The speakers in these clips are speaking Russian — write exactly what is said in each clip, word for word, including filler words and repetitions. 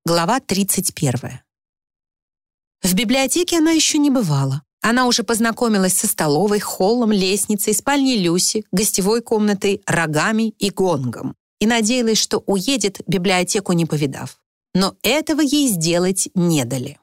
Глава тридцать первая. В библиотеке она еще не бывала. Она уже познакомилась со столовой, холлом, лестницей, спальней Люси, гостевой комнатой, рогами и гонгом. И надеялась, что уедет, библиотеку не повидав. Но этого ей сделать не дали.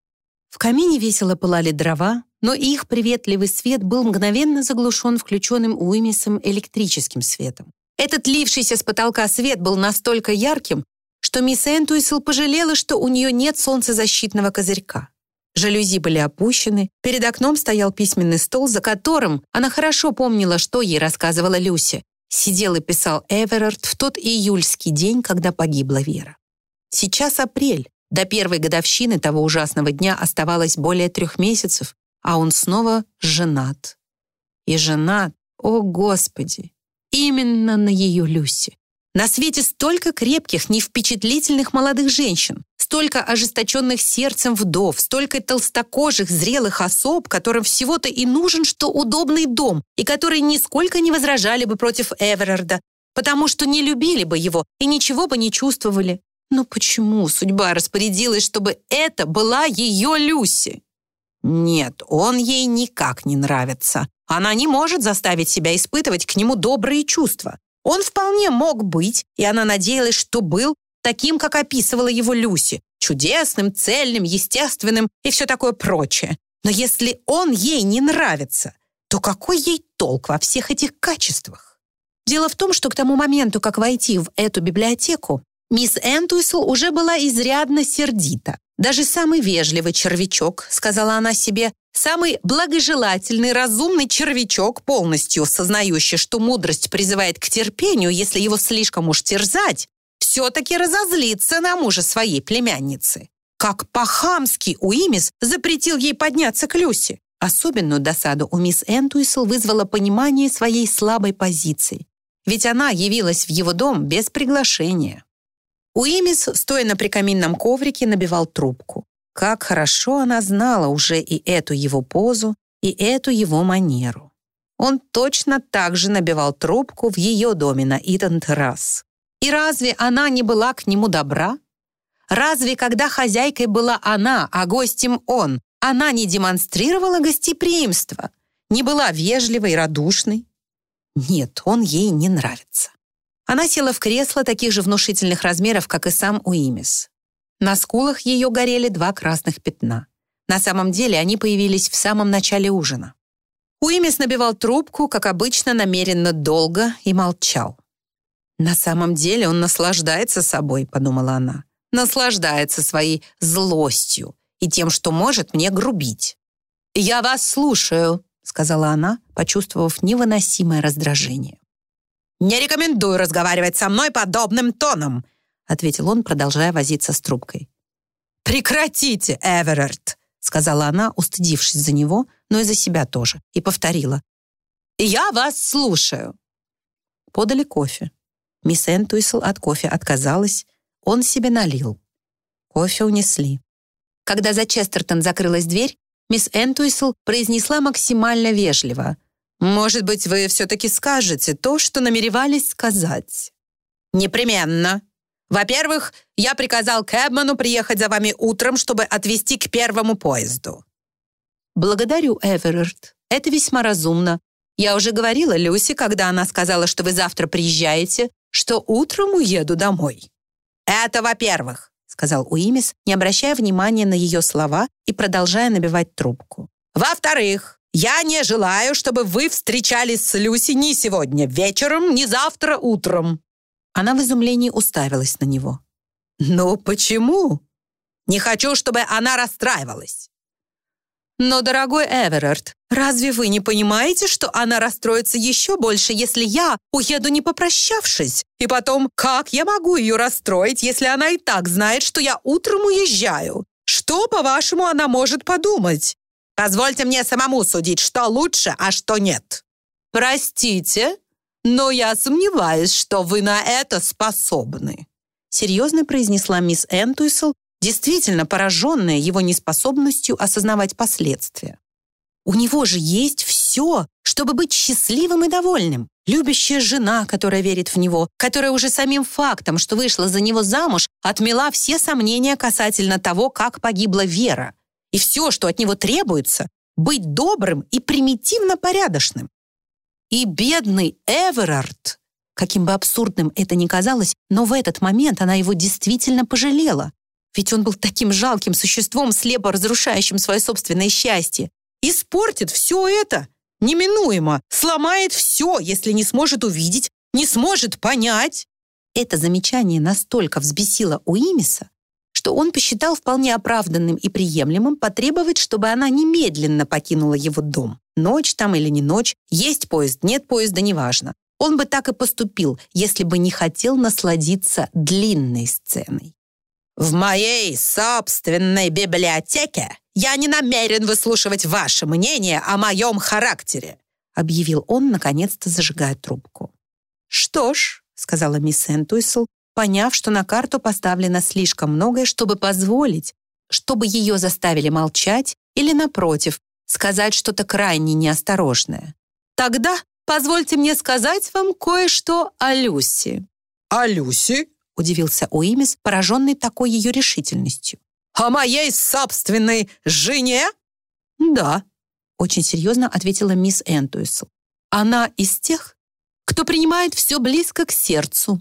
В камине весело пылали дрова, но их приветливый свет был мгновенно заглушен включенным Уимисом электрическим светом. Этот лившийся с потолка свет был настолько ярким, что мисс Энтуисл пожалела, что у нее нет солнцезащитного козырька. Жалюзи были опущены, перед окном стоял письменный стол, за которым она хорошо помнила, что ей рассказывала Люси. Сидел и писал Эверард в тот июльский день, когда погибла Вера. Сейчас апрель. До первой годовщины того ужасного дня оставалось более трех месяцев, а он снова женат. И женат, о Господи, именно на ее Люси. На свете столько крепких, невпечатлительных молодых женщин, столько ожесточенных сердцем вдов, столько толстокожих, зрелых особ, которым всего-то и нужен, что удобный дом, и которые нисколько не возражали бы против Эверарда, потому что не любили бы его и ничего бы не чувствовали. Но почему судьба распорядилась, чтобы это была ее Люси? Нет, он ей никак не нравится. Она не может заставить себя испытывать к нему добрые чувства. Он вполне мог быть, и она надеялась, что был таким, как описывала его Люси, чудесным, цельным, естественным и все такое прочее. Но если он ей не нравится, то какой ей толк во всех этих качествах? Дело в том, что к тому моменту, как войти в эту библиотеку, мисс Энтуисл уже была изрядно сердита. Даже самый вежливый червячок, сказала она себе, самый благожелательный, разумный червячок, полностью сознающий, что мудрость призывает к терпению, если его слишком уж терзать, все-таки разозлится на мужа своей племянницы. Как по-хамски Уимис запретил ей подняться к Люси. Особенную досаду у мисс Энтуисл вызвало понимание своей слабой позиции. Ведь она явилась в его дом без приглашения. Уимис, стоя на прикаминном коврике, набивал трубку. Как хорошо она знала уже и эту его позу, и эту его манеру. Он точно так же набивал трубку в ее доме на Итон-террас. И разве она не была к нему добра? Разве, когда хозяйкой была она, а гостем он, она не демонстрировала гостеприимство, не была вежливой и радушной? Нет, он ей не нравится. Она села в кресло таких же внушительных размеров, как и сам Уимис. На скулах ее горели два красных пятна. На самом деле они появились в самом начале ужина. Уимис набивал трубку, как обычно, намеренно долго и молчал. «На самом деле он наслаждается собой», — подумала она. «Наслаждается своей злостью и тем, что может мне грубить». «Я вас слушаю», — сказала она, почувствовав невыносимое раздражение. «Не рекомендую разговаривать со мной подобным тоном», ответил он, продолжая возиться с трубкой. «Прекратите, Эверард», сказала она, устыдившись за него, но и за себя тоже, и повторила. «Я вас слушаю». Подали кофе. Мисс Энтуисл от кофе отказалась, он себе налил. Кофе унесли. Когда за Честертон закрылась дверь, мисс Энтуисл произнесла максимально вежливо: «Может быть, вы все-таки скажете то, что намеревались сказать?» «Непременно. Во-первых, я приказал кэбману приехать за вами утром, чтобы отвезти к первому поезду». «Благодарю, Эверард. Это весьма разумно. Я уже говорила Люси, когда она сказала, что вы завтра приезжаете, что утром уеду домой». «Это во-первых», — сказал Уимис, не обращая внимания на ее слова и продолжая набивать трубку. «Во-вторых, я не желаю, чтобы вы встречались с Люси ни сегодня вечером, ни завтра утром». Она в изумлении уставилась на него. «Ну почему?» «Не хочу, чтобы она расстраивалась». «Но, дорогой Эверард, разве вы не понимаете, что она расстроится еще больше, если я уеду, не попрощавшись? И потом, как я могу ее расстроить, если она и так знает, что я утром уезжаю? Что, по-вашему, она может подумать? Позвольте мне самому судить, что лучше, а что нет». «Простите, но я сомневаюсь, что вы на это способны», серьезно произнесла мисс Энтуисл, действительно пораженная его неспособностью осознавать последствия. «У него же есть все, чтобы быть счастливым и довольным. Любящая жена, которая верит в него, которая уже самим фактом, что вышла за него замуж, отмела все сомнения касательно того, как погибла Вера. И все, что от него требуется, быть добрым и примитивно порядочным. И бедный Эверард, каким бы абсурдным это ни казалось, но в этот момент она его действительно пожалела. Ведь он был таким жалким существом, слепо разрушающим свое собственное счастье. Испортит все это неминуемо, сломает все, если не сможет увидеть, не сможет понять. Это замечание настолько взбесило Уимиса, что он посчитал вполне оправданным и приемлемым потребовать, чтобы она немедленно покинула его дом. Ночь там или не ночь, есть поезд, нет поезда, неважно. Он бы так и поступил, если бы не хотел насладиться длинной сценой. «В моей собственной библиотеке я не намерен выслушивать ваше мнение о моем характере», объявил он, наконец-то зажигая трубку. «Что ж», — сказала мисс Энтуисл, поняв, что на карту поставлено слишком многое, чтобы позволить, чтобы ее заставили молчать или, напротив, сказать что-то крайне неосторожное. «Тогда позвольте мне сказать вам кое-что о Люси». «О Люси?» — удивился Уимис, пораженный такой ее решительностью. «О моей собственной жене?» «Да», — очень серьезно ответила мисс Энтуисл. «Она из тех, кто принимает все близко к сердцу.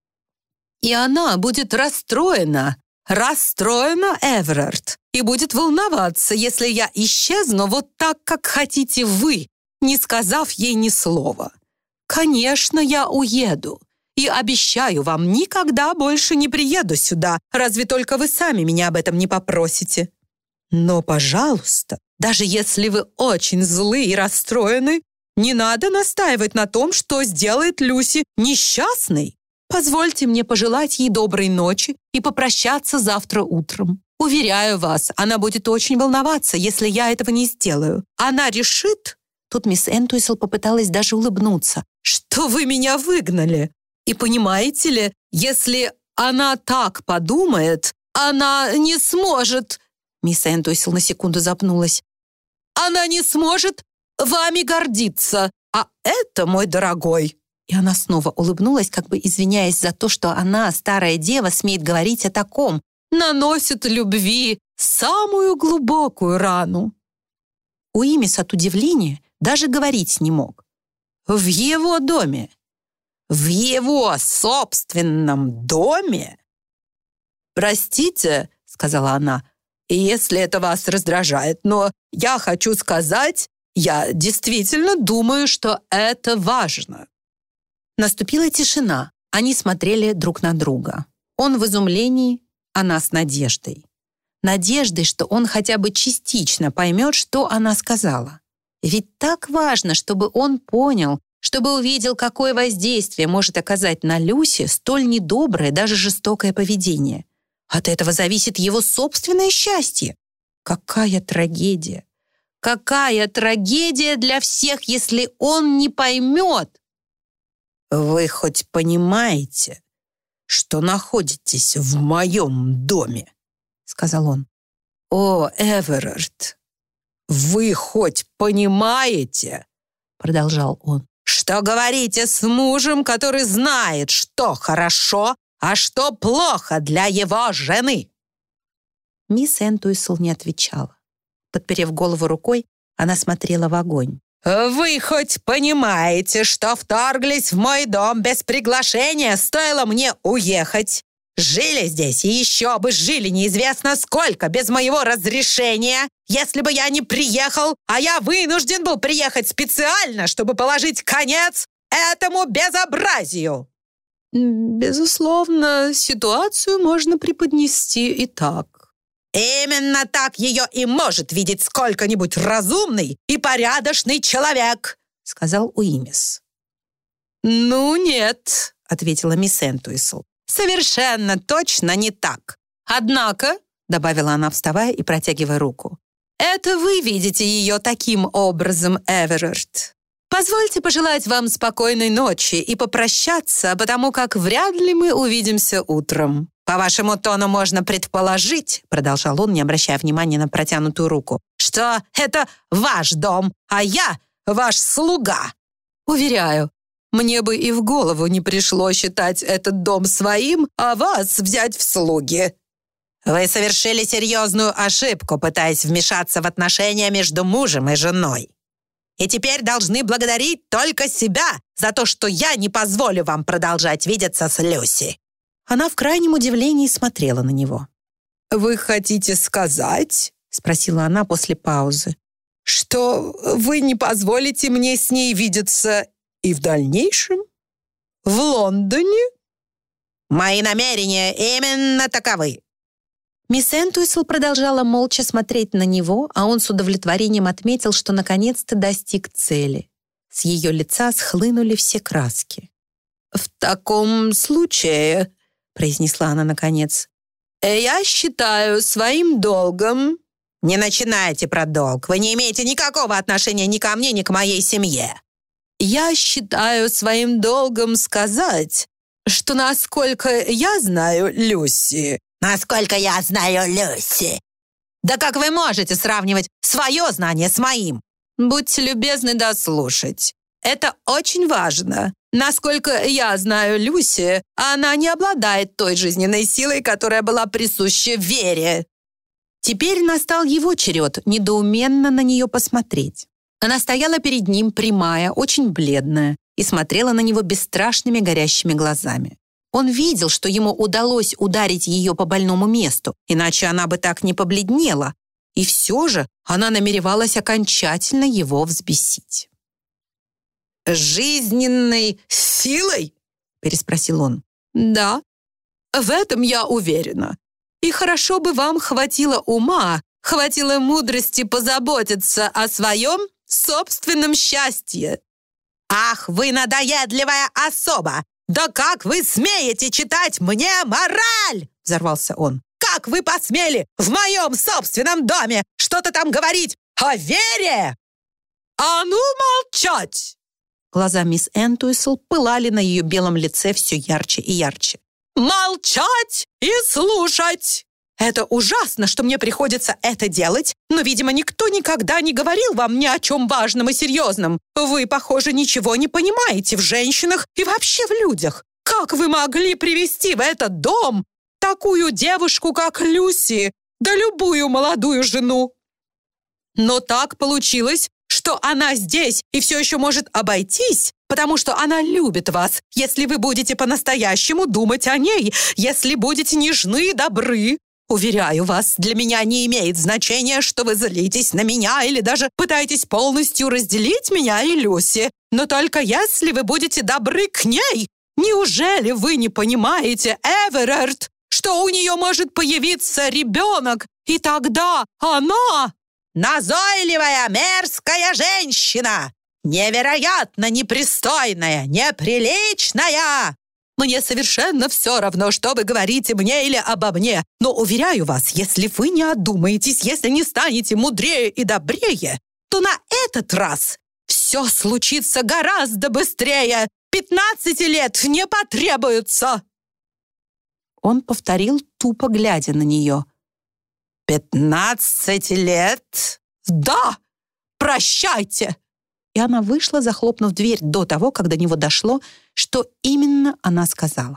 И она будет расстроена, расстроена, Эверард, и будет волноваться, если я исчезну вот так, как хотите вы, не сказав ей ни слова. Конечно, я уеду. И обещаю вам, никогда больше не приеду сюда, разве только вы сами меня об этом не попросите. Но, пожалуйста, даже если вы очень злы и расстроены, не надо настаивать на том, что сделает Люси несчастной. Позвольте мне пожелать ей доброй ночи и попрощаться завтра утром. Уверяю вас, она будет очень волноваться, если я этого не сделаю. Она решит...» Тут мисс Энтуисл попыталась даже улыбнуться. «Что вы меня выгнали? И понимаете ли, если она так подумает, она не сможет...» Мисс Энтуисл на секунду запнулась. «Она не сможет вами гордиться. А это, мой дорогой...» И она снова улыбнулась, как бы извиняясь за то, что она, старая дева, смеет говорить о таком. «Наносит любви самую глубокую рану». Уимис от удивления даже говорить не мог. «В его доме? В его собственном доме?» «Простите», — сказала она, «если это вас раздражает, но я хочу сказать, я действительно думаю, что это важно». Наступила тишина. Они смотрели друг на друга. Он в изумлении, она с надеждой. Надеждой, что он хотя бы частично поймет, что она сказала. Ведь так важно, чтобы он понял, чтобы увидел, какое воздействие может оказать на Люси столь недоброе, даже жестокое поведение. От этого зависит его собственное счастье. Какая трагедия! Какая трагедия для всех, если он не поймет! «Вы хоть понимаете, что находитесь в моем доме?» — сказал он. «О, Эверард, вы хоть понимаете, — продолжал он, — что говорите с мужем, который знает, что хорошо, а что плохо для его жены?» Мисс Энтуисл не отвечала. Подперев голову рукой, она смотрела в огонь. «Вы хоть понимаете, что вторглись в мой дом без приглашения, стоило мне уехать? Жили здесь и еще бы жили неизвестно сколько без моего разрешения, если бы я не приехал, а я вынужден был приехать специально, чтобы положить конец этому безобразию». «Безусловно, ситуацию можно преподнести и так». «Именно так ее и может видеть сколько-нибудь разумный и порядочный человек», — сказал Уимис. «Ну нет», — ответила мисс Энтуисл, — «совершенно точно не так. Однако», — добавила она, вставая и протягивая руку, «это вы видите ее таким образом, Эверард. Позвольте пожелать вам спокойной ночи и попрощаться, потому как вряд ли мы увидимся утром. По вашему тону можно предположить, — продолжал он, не обращая внимания на протянутую руку, — что это ваш дом, а я ваш слуга. Уверяю, Мне бы и в голову не пришло считать этот дом своим, а вас взять в слуги». «Вы совершили серьезную ошибку, пытаясь вмешаться в отношения между мужем и женой. И теперь должны благодарить только себя за то, что я не позволю вам продолжать видеться с Люси». Она в крайнем удивлении смотрела на него. «Вы хотите сказать, — спросила она после паузы, — что вы не позволите мне с ней видеться и в дальнейшем? В Лондоне?» «Мои намерения именно таковы». Мисс Энтуисл продолжала молча смотреть на него, а он с удовлетворением отметил, что наконец-то достиг цели. С ее лица схлынули все краски. «В таком случае, — произнесла она наконец, — я считаю своим долгом...» «Не начинайте про долг. Вы не имеете никакого отношения ни ко мне, ни к моей семье». «Я считаю своим долгом сказать, что, насколько я знаю Люси...» «Насколько я знаю Люси...» «Да как вы можете сравнивать свое знание с моим?» «Будьте любезны дослушать. Это очень важно. Насколько я знаю Люси, она не обладает той жизненной силой, которая была присуща Вере». Теперь настал его черед недоуменно на нее посмотреть. Она стояла перед ним прямая, очень бледная, и смотрела на него бесстрашными горящими глазами. Он видел, что ему удалось ударить ее по больному месту, иначе она бы так не побледнела, и все же она намеревалась окончательно его взбесить. «Жизненной силой?» — переспросил он. «Да, в этом я уверена. И хорошо бы вам хватило ума, хватило мудрости позаботиться о своем собственном счастье». «Ах, вы надоедливая особа! Да как вы смеете читать мне мораль?» — взорвался он. «Как вы посмели в моем собственном доме что-то там говорить о Вере?» «А ну молчать!» Глаза мисс Энтуисл пылали на ее белом лице все ярче и ярче. «Молчать и слушать! Это ужасно, что мне приходится это делать, но, видимо, никто никогда не говорил вам ни о чем важном и серьезном. Вы, похоже, ничего не понимаете в женщинах и вообще в людях. Как вы могли привести в этот дом такую девушку, как Люси, да любую молодую жену? Но так получилось, что она здесь и все еще может обойтись, потому что она любит вас, если вы будете по-настоящему думать о ней, если будете нежны и добры. Уверяю вас, для меня не имеет значения, что вы злитесь на меня или даже пытаетесь полностью разделить меня и Люси, но только если вы будете добры к ней. Неужели вы не понимаете, Эверард, что у нее может появиться ребенок, и тогда она... «Назойливая, мерзкая женщина! Невероятно непристойная, неприличная!» «Мне совершенно все равно, что вы говорите мне или обо мне, но, уверяю вас, если вы не одумаетесь, если не станете мудрее и добрее, то на этот раз все случится гораздо быстрее. Пятнадцати лет не потребуется!» Он повторил, тупо глядя на нее. «Пятнадцать лет?» «Да! Прощайте!» И она вышла, захлопнув дверь до того, как до него дошло, что именно она сказала.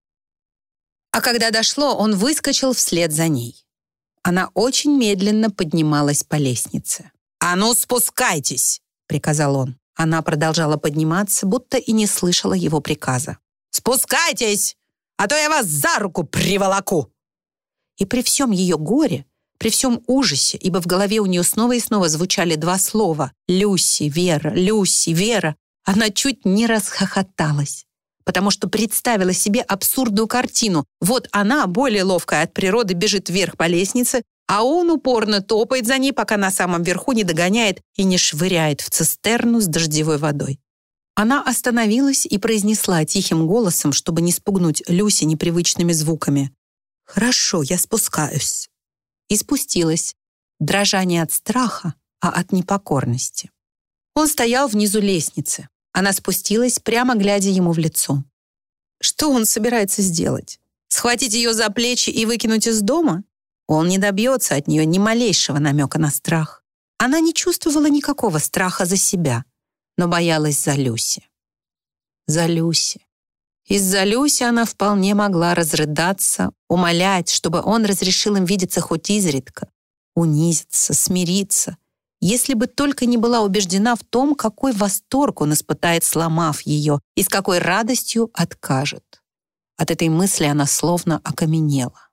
А когда дошло, он выскочил вслед за ней. Она очень медленно поднималась по лестнице. «А ну, спускайтесь!» — приказал он. Она продолжала подниматься, будто и не слышала его приказа. «Спускайтесь, а то я вас за руку приволоку!» И при всем ее горе, при всем ужасе, ибо в голове у нее снова и снова звучали два слова «Люси, Вера, Люси, Вера», она чуть не расхохоталась, потому что представила себе абсурдную картину. Вот она, более ловкая от природы, бежит вверх по лестнице, а он упорно топает за ней, пока на самом верху не догоняет и не швыряет в цистерну с дождевой водой. Она остановилась и произнесла тихим голосом, чтобы не спугнуть Люси непривычными звуками: «Хорошо, я спускаюсь». И спустилась, дрожа не от страха, а от непокорности. Он стоял внизу лестницы. Она спустилась, прямо глядя ему в лицо. Что он собирается сделать? Схватить ее за плечи и выкинуть из дома? Он не добьется от нее ни малейшего намека на страх. Она не чувствовала никакого страха за себя, но боялась за Люси. за Люси. Из-за Люси она вполне могла разрыдаться, умолять, чтобы он разрешил им видеться хоть изредка, унизиться, смириться, если бы только не была убеждена в том, какой восторг он испытает, сломав ее, и с какой радостью откажет. От этой мысли она словно окаменела.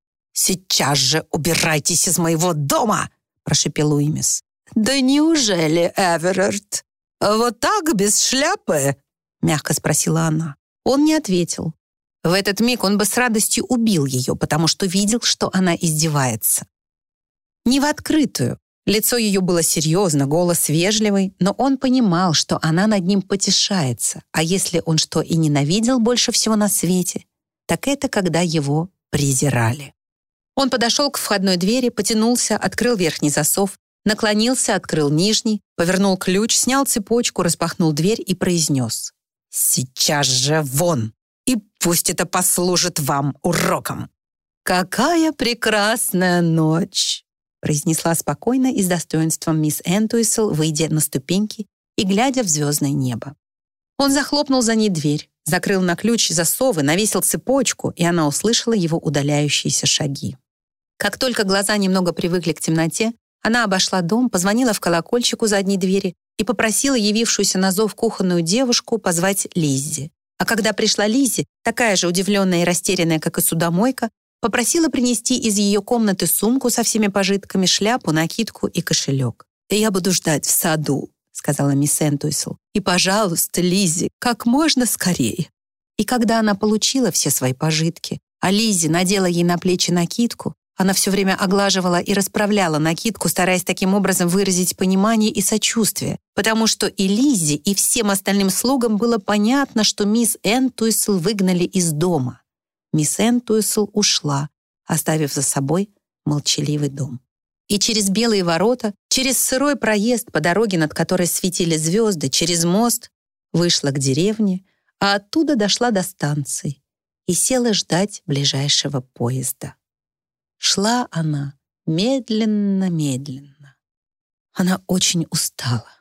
«Сейчас же убирайтесь из моего дома!» — прошепел Уимис. «Да неужели, Эверард? Вот так, без шляпы?» — мягко спросила она. Он не ответил. В этот миг он бы с радостью убил ее, потому что видел, что она издевается. Не в открытую. Лицо ее было серьезно, голос вежливый, но он понимал, что она над ним потешается, а если он что и ненавидел больше всего на свете, так это когда его презирали. Он подошел к входной двери, потянулся, открыл верхний засов, наклонился, открыл нижний, повернул ключ, снял цепочку, распахнул дверь и произнес: «Сейчас же вон! И пусть это послужит вам уроком!» «Какая прекрасная ночь!» произнесла спокойно и с достоинством мисс Энтуисл, выйдя на ступеньки и глядя в звездное небо. Он захлопнул за ней дверь, закрыл на ключ засовы, навесил цепочку, и она услышала его удаляющиеся шаги. Как только глаза немного привыкли к темноте, она обошла дом, позвонила в колокольчик у задней двери и попросила явившуюся на зов кухонную девушку позвать Лиззи. А когда пришла Лиззи, такая же удивленная и растерянная, как и судомойка, попросила принести из ее комнаты сумку со всеми пожитками, шляпу, накидку и кошелек. «Я буду ждать в саду», — сказала мисс Энтуисл. «И, пожалуйста, Лиззи, как можно скорее». И когда она получила все свои пожитки, а Лиззи надела ей на плечи накидку, она все время оглаживала и расправляла накидку, стараясь таким образом выразить понимание и сочувствие, потому что и Лиззи, и всем остальным слугам было понятно, что мисс Энтуисл выгнали из дома. Мисс Энтуисл ушла, оставив за собой молчаливый дом. И через белые ворота, через сырой проезд по дороге, над которой светили звезды, через мост, вышла к деревне, а оттуда дошла до станции и села ждать ближайшего поезда. Шла она медленно-медленно. Она очень устала.